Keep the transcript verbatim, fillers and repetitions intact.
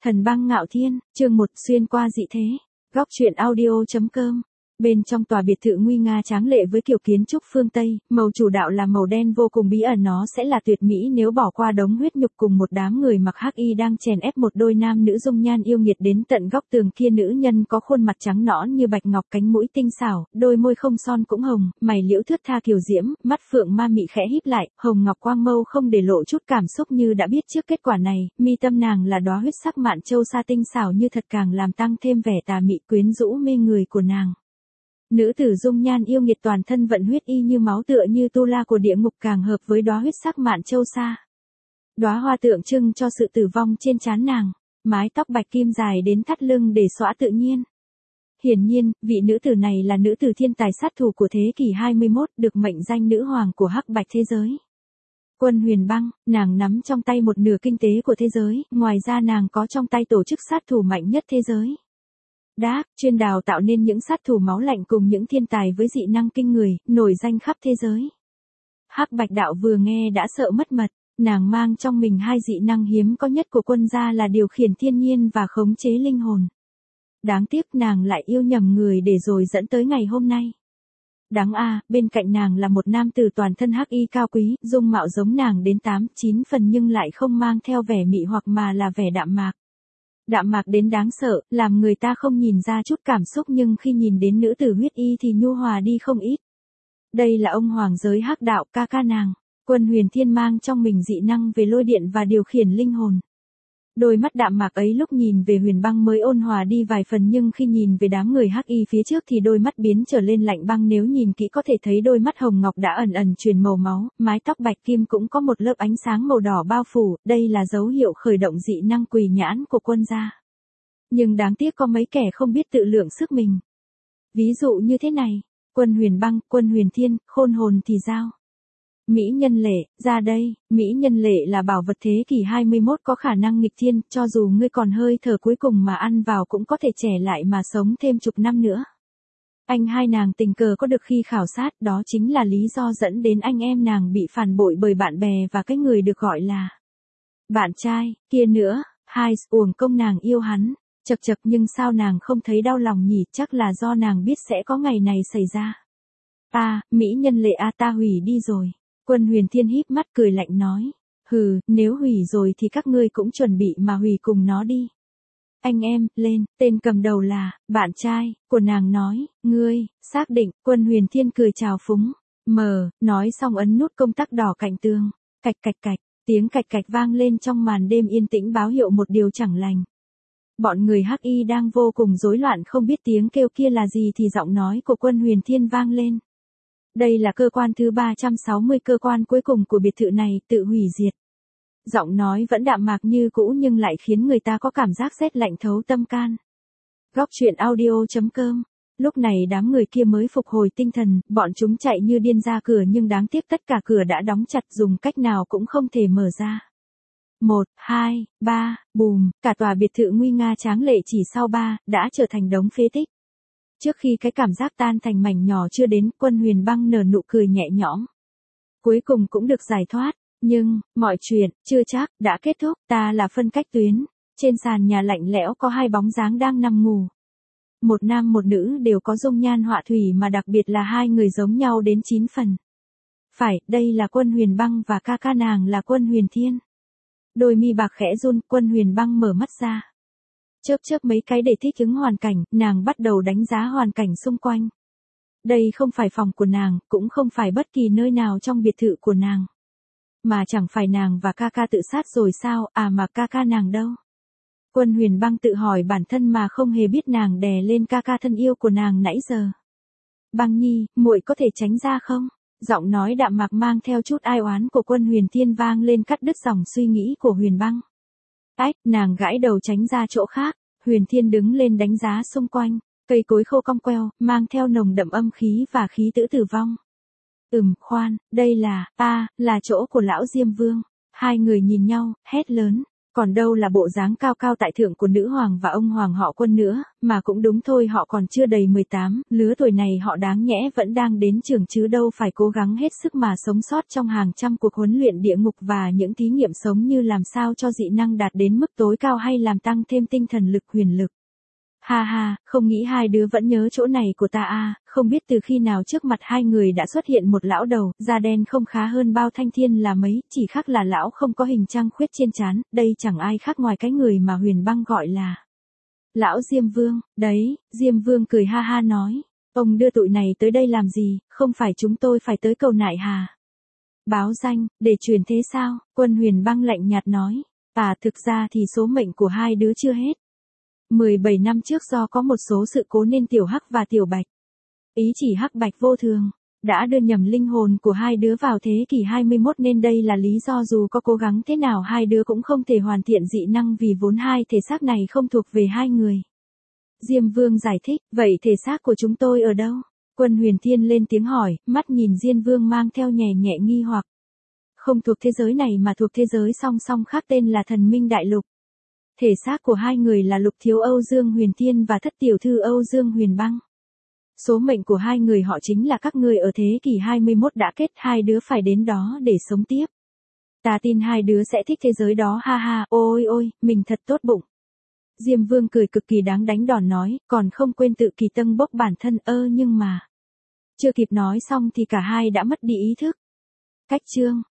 Thần băng ngạo thiên, chương một xuyên qua dị thế. Góc truyện audio.com. Bên trong tòa biệt thự nguy nga tráng lệ với kiểu kiến trúc phương Tây, màu chủ đạo là màu đen vô cùng bí ẩn, nó sẽ là tuyệt mỹ nếu bỏ qua đống huyết nhục cùng một đám người mặc hắc y đang chèn ép một đôi nam nữ dung nhan yêu nghiệt đến tận góc tường kia. Nữ nhân có khuôn mặt trắng nõn như bạch ngọc, cánh mũi tinh xảo, đôi môi không son cũng hồng, mày liễu thướt tha kiều diễm, mắt phượng ma mị khẽ híp lại, hồng ngọc quang mâu không để lộ chút cảm xúc như đã biết trước kết quả này. Mi tâm nàng là đóa huyết sắc mạn châu sa tinh xảo như thật, càng làm tăng thêm vẻ tà mị quyến rũ mê người của nàng. Nữ tử dung nhan yêu nghiệt, toàn thân vận huyết y như máu, tựa như tu la của địa ngục, càng hợp với đóa huyết sắc mạn châu sa. Đóa hoa tượng trưng cho sự tử vong trên trán nàng, mái tóc bạch kim dài đến thắt lưng để xõa tự nhiên. Hiển nhiên, vị nữ tử này là nữ tử thiên tài sát thủ của thế kỷ hai mươi mốt, được mệnh danh nữ hoàng của hắc bạch thế giới. Quân Huyền Băng, nàng nắm trong tay một nửa kinh tế của thế giới, ngoài ra nàng có trong tay tổ chức sát thủ mạnh nhất thế giới. Đác, chuyên đào tạo nên những sát thủ máu lạnh cùng những thiên tài với dị năng kinh người, nổi danh khắp thế giới. Hắc Bạch Đạo vừa nghe đã sợ mất mật, nàng mang trong mình hai dị năng hiếm có nhất của quân gia là điều khiển thiên nhiên và khống chế linh hồn. Đáng tiếc nàng lại yêu nhầm người để rồi dẫn tới ngày hôm nay. Đáng a, à, bên cạnh nàng là một nam tử toàn thân hắc y cao quý, dung mạo giống nàng đến tám, chín phần nhưng lại không mang theo vẻ mị hoặc mà là vẻ đạm mạc. Đạm mạc đến đáng sợ, làm người ta không nhìn ra chút cảm xúc, nhưng khi nhìn đến nữ tử huyết y thì nhu hòa đi không ít. Đây là ông hoàng giới hắc đạo, ca ca nàng. Quân Huyền Thiên mang trong mình dị năng về lôi điện và điều khiển linh hồn. Đôi mắt đạm mạc ấy lúc nhìn về Huyền Băng mới ôn hòa đi vài phần, nhưng khi nhìn về đám người hắc y phía trước thì đôi mắt biến trở lên lạnh băng. Nếu nhìn kỹ có thể thấy đôi mắt hồng ngọc đã ẩn ẩn truyền màu máu, mái tóc bạch kim cũng có một lớp ánh sáng màu đỏ bao phủ, đây là dấu hiệu khởi động dị năng quỷ nhãn của quân gia. Nhưng đáng tiếc có mấy kẻ không biết tự lượng sức mình. Ví dụ như thế này, Quân Huyền Băng, Quân Huyền Thiên, khôn hồn thì giao. Mỹ nhân lệ, ra đây. Mỹ nhân lệ là bảo vật thế kỷ hai mươi mốt có khả năng nghịch thiên, cho dù ngươi còn hơi thở cuối cùng mà ăn vào cũng có thể trẻ lại mà sống thêm chục năm nữa. Anh hai nàng tình cờ có được khi khảo sát, đó chính là lý do dẫn đến anh em nàng bị phản bội bởi bạn bè và cái người được gọi là bạn trai, kia nữa. Hai, uổng công nàng yêu hắn. Chật chật, nhưng sao nàng không thấy đau lòng nhỉ, chắc là do nàng biết sẽ có ngày này xảy ra. À, Mỹ nhân lệ a, ta hủy đi rồi. Quân Huyền Thiên híp mắt cười lạnh nói, hừ, nếu hủy rồi thì các ngươi cũng chuẩn bị mà hủy cùng nó đi. Anh em, lên. Tên cầm đầu là bạn trai của nàng nói, ngươi xác định? Quân Huyền Thiên cười chào phúng. Mờ, nói xong ấn nút công tắc đỏ cạnh tường. Cạch cạch cạch, tiếng cạch cạch vang lên trong màn đêm yên tĩnh, báo hiệu một điều chẳng lành. Bọn người hắc y đang vô cùng rối loạn, không biết tiếng kêu kia là gì thì giọng nói của Quân Huyền Thiên vang lên. Đây là cơ quan thứ ba trăm sáu mươi, cơ quan cuối cùng của biệt thự này, tự hủy diệt. Giọng nói vẫn đạm mạc như cũ nhưng lại khiến người ta có cảm giác rét lạnh thấu tâm can. Góc truyện audio.com. Lúc này đám người kia mới phục hồi tinh thần, bọn chúng chạy như điên ra cửa nhưng đáng tiếc tất cả cửa đã đóng chặt, dùng cách nào cũng không thể mở ra. Một, hai, ba, bùm, cả tòa biệt thự nguy nga tráng lệ chỉ sau ba, đã trở thành đống phế tích. Trước khi cái cảm giác tan thành mảnh nhỏ chưa đến, Quân Huyền Băng nở nụ cười nhẹ nhõm. Cuối cùng cũng được giải thoát, nhưng, mọi chuyện, chưa chắc, đã kết thúc. Ta là phân cách tuyến. Trên sàn nhà lạnh lẽo có hai bóng dáng đang nằm ngủ. Một nam một nữ đều có dung nhan họa thủy, mà đặc biệt là hai người giống nhau đến chín phần. Phải, đây là Quân Huyền Băng và ca ca nàng là Quân Huyền Thiên. Đôi mi bạc khẽ run, Quân Huyền Băng mở mắt ra. Chớp chớp mấy cái để thích ứng hoàn cảnh, nàng bắt đầu đánh giá hoàn cảnh xung quanh. Đây không phải phòng của nàng, cũng không phải bất kỳ nơi nào trong biệt thự của nàng. Mà chẳng phải nàng và ca ca tự sát rồi sao, à mà ca ca nàng đâu? Quân Huyền Băng tự hỏi bản thân mà không hề biết nàng đè lên ca ca thân yêu của nàng nãy giờ. Băng nhi, muội có thể tránh ra không? Giọng nói đạm mạc mang theo chút ai oán của Quân Huyền Thiên vang lên, cắt đứt dòng suy nghĩ của Huyền Băng. Ách, nàng gãi đầu tránh ra chỗ khác. Huyền Thiên đứng lên đánh giá xung quanh, cây cối khô cong queo, mang theo nồng đậm âm khí và khí tử tử vong. Ừm, khoan, đây là, a, là chỗ của lão Diêm Vương. Hai người nhìn nhau, hét lớn. Còn đâu là bộ dáng cao cao tại thượng của nữ hoàng và ông hoàng họ Quân nữa, mà cũng đúng thôi, họ còn chưa đầy mười tám, lứa tuổi này họ đáng nhẽ vẫn đang đến trường chứ đâu phải cố gắng hết sức mà sống sót trong hàng trăm cuộc huấn luyện địa ngục và những thí nghiệm sống như làm sao cho dị năng đạt đến mức tối cao hay làm tăng thêm tinh thần lực huyền lực. Ha ha, không nghĩ hai đứa vẫn nhớ chỗ này của ta à, không biết từ khi nào trước mặt hai người đã xuất hiện một lão đầu, da đen không khá hơn bao Thanh Thiên là mấy, chỉ khác là lão không có hình trăng khuyết trên trán, đây chẳng ai khác ngoài cái người mà Huyền Băng gọi là lão Diêm Vương. Đấy, Diêm Vương cười ha ha nói, ông đưa tụi này tới đây làm gì, không phải chúng tôi phải tới cầu nại hà? Báo danh, để truyền thế sao? Quân Huyền Băng lạnh nhạt nói, à thực ra thì số mệnh của hai đứa chưa hết. mười bảy năm trước do có một số sự cố nên Tiểu Hắc và Tiểu Bạch, ý chỉ Hắc Bạch vô thường, đã đưa nhầm linh hồn của hai đứa vào thế kỷ hai mươi mốt nên đây là lý do dù có cố gắng thế nào hai đứa cũng không thể hoàn thiện dị năng vì vốn hai thể xác này không thuộc về hai người. Diêm Vương giải thích, vậy thể xác của chúng tôi ở đâu? Quân Huyền Thiên lên tiếng hỏi, mắt nhìn Diên Vương mang theo nhẹ nhẹ nghi hoặc. Không thuộc thế giới này mà thuộc thế giới song song khác tên là Thần Minh Đại Lục. Thể xác của hai người là Lục Thiếu Âu Dương Huyền Thiên và Thất Tiểu Thư Âu Dương Huyền Băng. Số mệnh của hai người họ chính là các ngươi ở thế kỷ hai mươi mốt đã kết, hai đứa phải đến đó để sống tiếp. Ta tin hai đứa sẽ thích thế giới đó, ha ha, ôi ôi, mình thật tốt bụng. Diêm Vương cười cực kỳ đáng đánh đòn nói, còn không quên tự kỳ tâng bốc bản thân, ơ nhưng mà. Chưa kịp nói xong thì cả hai đã mất đi ý thức. Cách chương.